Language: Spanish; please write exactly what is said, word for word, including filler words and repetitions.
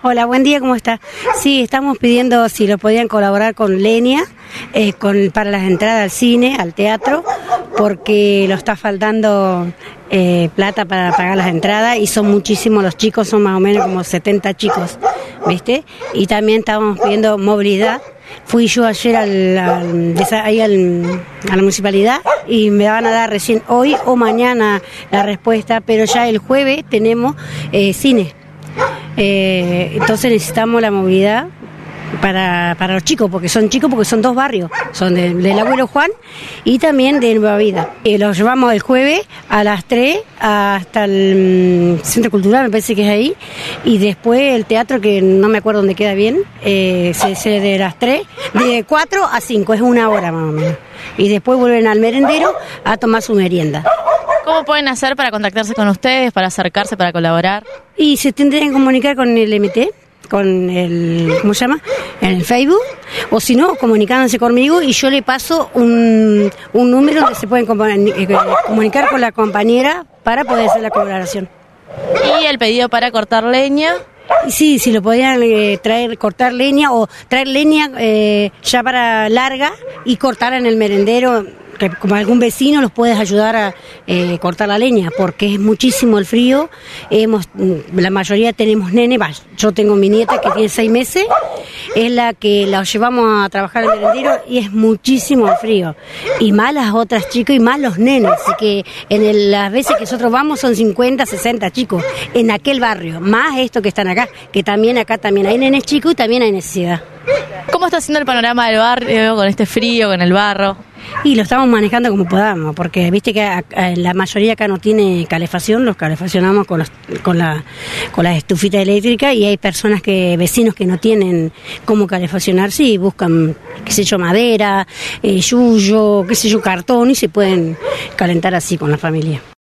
Hola, buen día, ¿cómo está? Sí, estamos pidiendo si lo podían colaborar con Lenia eh, con, para las entradas al cine, al teatro, porque lo está faltando eh, plata para pagar las entradas y son muchísimos los chicos, son más o menos como setenta chicos, ¿viste? Y también estábamos pidiendo movilidad. Fui yo ayer al, al, ahí al, a la municipalidad y me van a dar recién hoy o mañana la respuesta, pero ya el jueves tenemos eh, cine. Eh, entonces necesitamos la movilidad para, para los chicos, porque son chicos, porque son dos barrios, son de, del Abuelo Juan y también de Nueva Vida. Eh, los llevamos el jueves a las tres hasta el um, Centro Cultural, me parece que es ahí, y después el teatro, que no me acuerdo dónde queda bien, eh, se, se de las tres, de cuatro a cinco, es una hora más o menos, y después vuelven al merendero a tomar su merienda. ¿Cómo pueden hacer para contactarse con ustedes, para acercarse, para colaborar? Y se tendrían que comunicar con el M T, con el, ¿cómo se llama? En el Facebook, o si no, comunicándose conmigo y yo le paso un, un número donde se pueden comunicar con la compañera para poder hacer la colaboración. ¿Y el pedido para cortar leña? Y sí, si lo podían eh, traer, cortar leña o traer leña eh, ya para larga y cortar en el merendero, que como algún vecino los puedes ayudar a eh, cortar la leña, porque es muchísimo el frío. Hemos, la mayoría tenemos nene, bah, yo tengo mi nieta que tiene seis meses, es la que la llevamos a trabajar al merendero y es muchísimo el frío. Y más las otras chicas y más los nenes, así que en el, las veces que nosotros vamos son cincuenta, sesenta chicos en aquel barrio, más estos que están acá, que también acá también hay nenes chicos y también hay necesidad. ¿Cómo está siendo el panorama del barrio con este frío, con el barro? Y lo estamos manejando como podamos, porque viste que a, a, la mayoría acá no tiene calefacción, los calefaccionamos con, los, con, la, con las estufitas eléctricas y hay personas que, vecinos que no tienen cómo calefaccionarse y buscan, qué sé yo, madera, eh, yuyo, qué sé yo, cartón y se pueden calentar así con la familia.